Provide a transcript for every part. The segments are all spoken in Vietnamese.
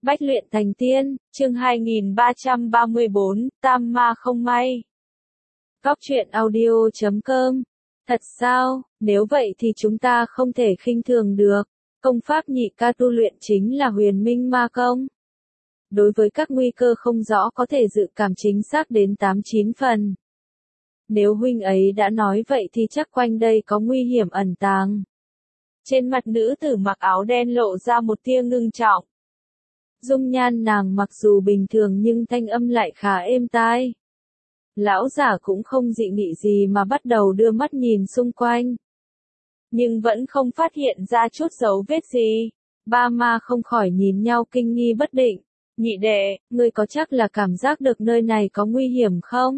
Bách luyện thành tiên, chương 2334, Tam ma không may. Góc truyện audio.com. Thật sao, nếu vậy thì chúng ta không thể khinh thường được. Công pháp nhị ca tu luyện chính là huyền minh ma công. Đối với các nguy cơ không rõ có thể dự cảm chính xác đến 8-9 phần. Nếu huynh ấy đã nói vậy thì chắc quanh đây có nguy hiểm ẩn tàng. Trên mặt nữ tử mặc áo đen lộ ra một tia ngưng trọng. Dung nhan nàng mặc dù bình thường nhưng thanh âm lại khá êm tai. Lão giả cũng không dị nghị gì mà bắt đầu đưa mắt nhìn xung quanh. Nhưng vẫn không phát hiện ra chút dấu vết gì. Ba ma không khỏi nhìn nhau kinh nghi bất định. Nhị đệ, ngươi có chắc là cảm giác được nơi này có nguy hiểm không?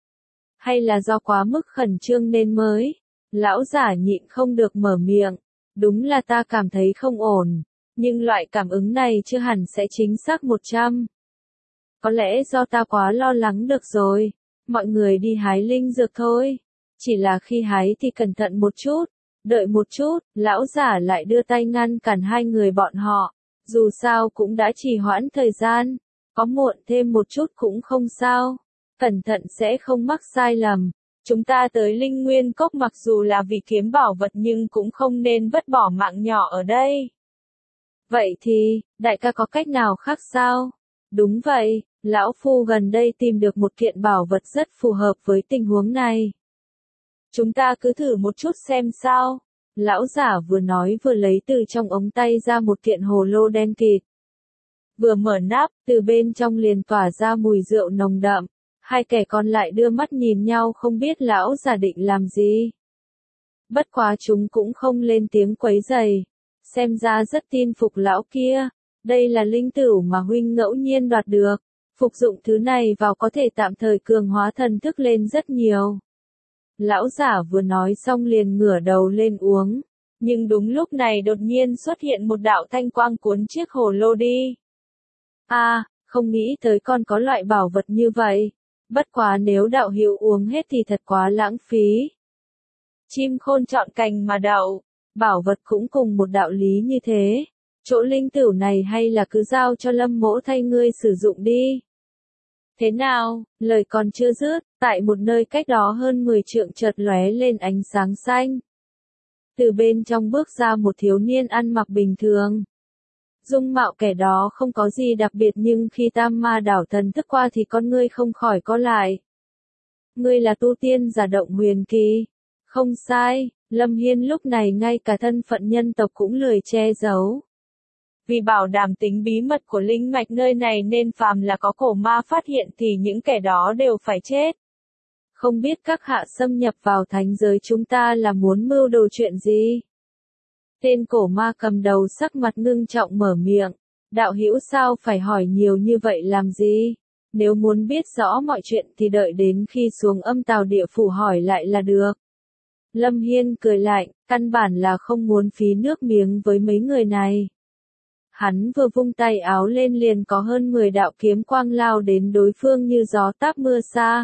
Hay là do quá mức khẩn trương nên mới? Lão giả nhịn không được mở miệng. Đúng là ta cảm thấy không ổn. Nhưng loại cảm ứng này chưa hẳn sẽ chính xác 100. Có lẽ do ta quá lo lắng được rồi. Mọi người đi hái linh dược thôi. Chỉ là khi hái thì cẩn thận một chút. Đợi một chút, lão giả lại đưa tay ngăn cản hai người bọn họ. Dù sao cũng đã trì hoãn thời gian. Có muộn thêm một chút cũng không sao. Cẩn thận sẽ không mắc sai lầm. Chúng ta tới Linh Nguyên Cốc mặc dù là vì kiếm bảo vật nhưng cũng không nên vứt bỏ mạng nhỏ ở đây. Vậy thì, đại ca có cách nào khác sao? Đúng vậy, lão phu gần đây tìm được một kiện bảo vật rất phù hợp với tình huống này. Chúng ta cứ thử một chút xem sao. Lão giả vừa nói vừa lấy từ trong ống tay ra một kiện hồ lô đen kịt. Vừa mở nắp, từ bên trong liền tỏa ra mùi rượu nồng đậm. Hai kẻ còn lại đưa mắt nhìn nhau không biết lão giả định làm gì. Bất quá chúng cũng không lên tiếng quấy rầy. Xem ra rất tin phục lão kia. Đây là linh tửu mà huynh ngẫu nhiên đoạt được. Phục dụng thứ này vào có thể tạm thời cường hóa thần thức lên rất nhiều. Lão giả vừa nói xong liền ngửa đầu lên uống. Nhưng đúng lúc này đột nhiên xuất hiện một đạo thanh quang cuốn chiếc hồ lô đi. Không nghĩ tới con có loại bảo vật như vậy. Bất quá nếu đạo hữu uống hết thì thật quá lãng phí. Chim khôn chọn cành mà đậu. Bảo vật cũng cùng một đạo lý như thế. Chỗ linh tửu này hay là cứ giao cho Lâm mỗ thay ngươi sử dụng đi. Thế nào, lời còn chưa dứt, tại một nơi cách đó hơn 10 trượng chợt lóe lên ánh sáng xanh. Từ bên trong bước ra một thiếu niên ăn mặc bình thường. Dung mạo kẻ đó không có gì đặc biệt nhưng khi tam ma đảo thần thức qua thì con ngươi không khỏi co lại. Ngươi là tu tiên giả Động Huyền Kỳ. Không sai, Lâm Hiên lúc này ngay cả thân phận nhân tộc cũng lười che giấu. Vì bảo đảm tính bí mật của linh mạch nơi này nên phàm là có cổ ma phát hiện thì những kẻ đó đều phải chết. Không biết các hạ xâm nhập vào thánh giới chúng ta là muốn mưu đồ chuyện gì? Tên cổ ma cầm đầu sắc mặt ngưng trọng mở miệng. Đạo hữu sao phải hỏi nhiều như vậy làm gì? Nếu muốn biết rõ mọi chuyện thì đợi đến khi xuống âm tào địa phủ hỏi lại là được. Lâm Hiên cười lạnh, căn bản là không muốn phí nước miếng với mấy người này. Hắn vừa vung tay áo lên liền có hơn 10 đạo kiếm quang lao đến đối phương như gió táp mưa xa.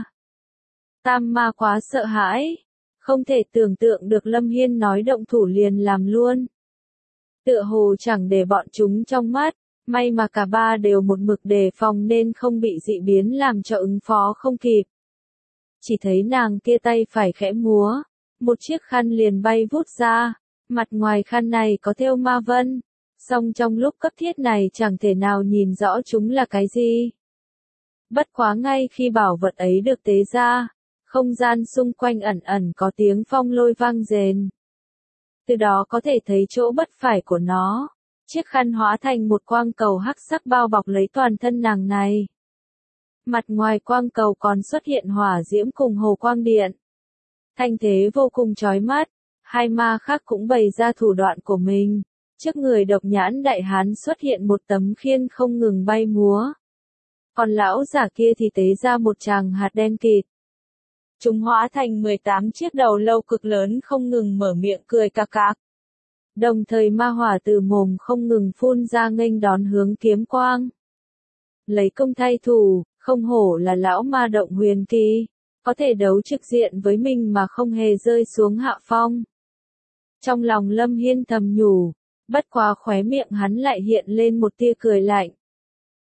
Tam ma quá sợ hãi. Không thể tưởng tượng được Lâm Hiên nói động thủ liền làm luôn. Tựa hồ chẳng để bọn chúng trong mắt. May mà cả ba đều một mực đề phòng nên không bị dị biến làm cho ứng phó không kịp. Chỉ thấy nàng kia tay phải khẽ múa. Một chiếc khăn liền bay vút ra. Mặt ngoài khăn này có thêu ma vân. Song trong lúc cấp thiết này chẳng thể nào nhìn rõ chúng là cái gì. Bất quá ngay khi bảo vật ấy được tế ra, không gian xung quanh ẩn ẩn có tiếng phong lôi vang rền. Từ đó có thể thấy chỗ bất phải của nó. Chiếc khăn hóa thành một quang cầu hắc sắc bao bọc lấy toàn thân nàng này. Mặt ngoài quang cầu còn xuất hiện hỏa diễm cùng hồ quang điện. Thanh thế vô cùng chói mắt. Hai ma khác cũng bày ra thủ đoạn của mình. Trước người độc nhãn đại hán xuất hiện một tấm khiên không ngừng bay múa. Còn lão giả kia thì tế ra một tràng hạt đen kịt. Chúng hóa thành 18 chiếc đầu lâu cực lớn không ngừng mở miệng cười cạc cạc. Đồng thời ma hỏa từ mồm không ngừng phun ra nghênh đón hướng kiếm quang. Lấy công thay thủ, không hổ là lão ma Động Huyền Kỳ. Có thể đấu trực diện với mình mà không hề rơi xuống hạ phong. Trong lòng Lâm Hiên thầm nhủ. Bất quá khóe miệng hắn lại hiện lên một tia cười lạnh.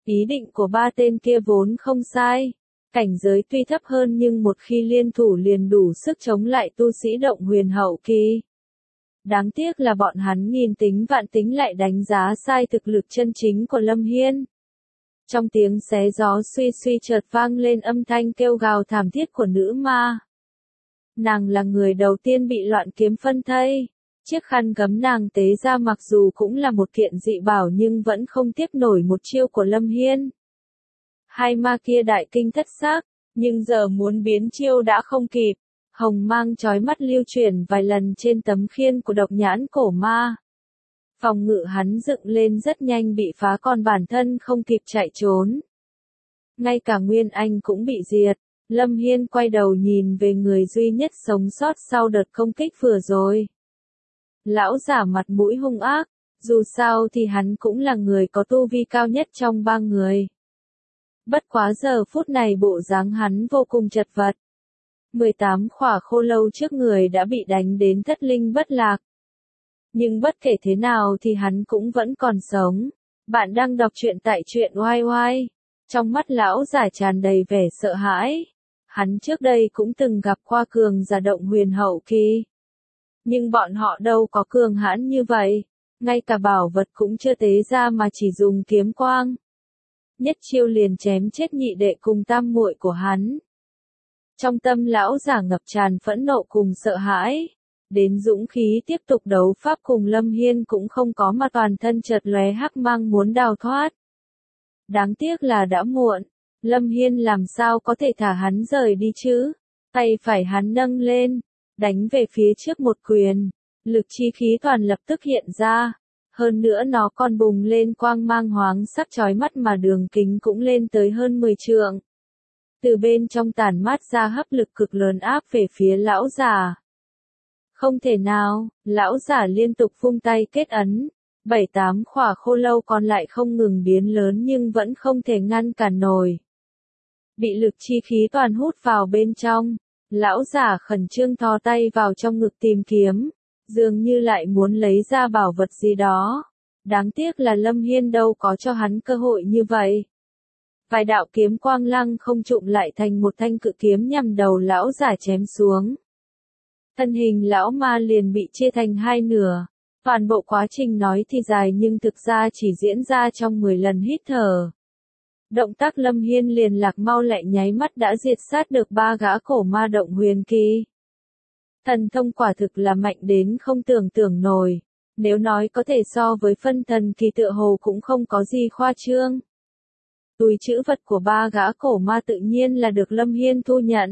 Ý định của ba tên kia vốn không sai. Cảnh giới tuy thấp hơn nhưng một khi liên thủ liền đủ sức chống lại tu sĩ động huyền hậu kỳ. Đáng tiếc là bọn hắn nghìn tính vạn tính lại đánh giá sai thực lực chân chính của Lâm Hiên. Trong tiếng xé gió suy suy chợt vang lên âm thanh kêu gào thảm thiết của nữ ma. Nàng là người đầu tiên bị loạn kiếm phân thây. Chiếc khăn gấm nàng tế ra mặc dù cũng là một kiện dị bảo nhưng vẫn không tiếp nổi một chiêu của Lâm Hiên. Hai ma kia đại kinh thất xác, nhưng giờ muốn biến chiêu đã không kịp. Hồng mang chói mắt lưu chuyển vài lần trên tấm khiên của độc nhãn cổ ma. Phòng ngự hắn dựng lên rất nhanh bị phá còn bản thân không kịp chạy trốn. Ngay cả Nguyên Anh cũng bị diệt. Lâm Hiên quay đầu nhìn về người duy nhất sống sót sau đợt công kích vừa rồi. Lão giả mặt mũi hung ác, dù sao thì hắn cũng là người có tu vi cao nhất trong ba người. Bất quá giờ phút này bộ dáng hắn vô cùng chật vật. 18 khỏa khô lâu trước người đã bị đánh đến thất linh bất lạc. Nhưng bất kể thế nào thì hắn cũng vẫn còn sống. Bạn đang đọc truyện tại truyện oai oai. Trong mắt lão giả tràn đầy vẻ sợ hãi. Hắn trước đây cũng từng gặp qua cường giả động huyền hậu kỳ. Nhưng bọn họ đâu có cường hãn như vậy. Ngay cả bảo vật cũng chưa tế ra mà chỉ dùng kiếm quang. Nhất chiêu liền chém chết nhị đệ cùng tam muội của hắn. Trong tâm lão giả ngập tràn phẫn nộ cùng sợ hãi. Đến dũng khí tiếp tục đấu pháp cùng Lâm Hiên cũng không có mà toàn thân chợt lóe hắc mang muốn đào thoát. Đáng tiếc là đã muộn. Lâm Hiên làm sao có thể thả hắn rời đi chứ? Tay phải hắn nâng lên, đánh về phía trước một quyền. Lực chi khí toàn lập tức hiện ra. Hơn nữa nó còn bùng lên quang mang hoáng sắc chói mắt mà đường kính cũng lên tới hơn 10 trượng. Từ bên trong tản mát ra hấp lực cực lớn áp về phía lão giả. Không thể nào, lão giả liên tục vung tay kết ấn. 7-8 khỏa khô lâu còn lại không ngừng biến lớn nhưng vẫn không thể ngăn cản nổi. Bị lực chi khí toàn hút vào bên trong. Lão giả khẩn trương thò tay vào trong ngực tìm kiếm. Dường như lại muốn lấy ra bảo vật gì đó. Đáng tiếc là Lâm Hiên đâu có cho hắn cơ hội như vậy. Vài đạo kiếm quang lăng không trụng lại thành một thanh cự kiếm nhằm đầu lão giả chém xuống. Thân hình lão ma liền bị chia thành hai nửa. Toàn bộ quá trình nói thì dài nhưng thực ra chỉ diễn ra trong 10 lần hít thở. Động tác Lâm Hiên liền lạc mau lại nháy mắt đã diệt sát được 3 gã cổ ma động huyền kỳ. Thần thông quả thực là mạnh đến không tưởng tượng nổi. Nếu nói có thể so với phân thần kỳ tựa hồ cũng không có gì khoa trương. Túi trữ vật của 3 gã cổ ma tự nhiên là được Lâm Hiên thu nhận.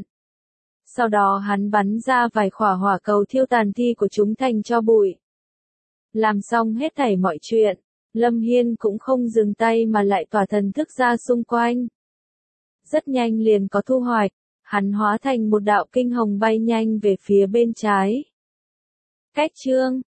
Sau đó hắn bắn ra vài khỏa hỏa cầu thiêu tàn thi của chúng thành tro bụi. Làm xong hết thảy mọi chuyện, Lâm Hiên cũng không dừng tay mà lại tỏa thần thức ra xung quanh. Rất nhanh liền có thu hoạch, hắn hóa thành một đạo kinh hồng bay nhanh về phía bên trái. Cách chương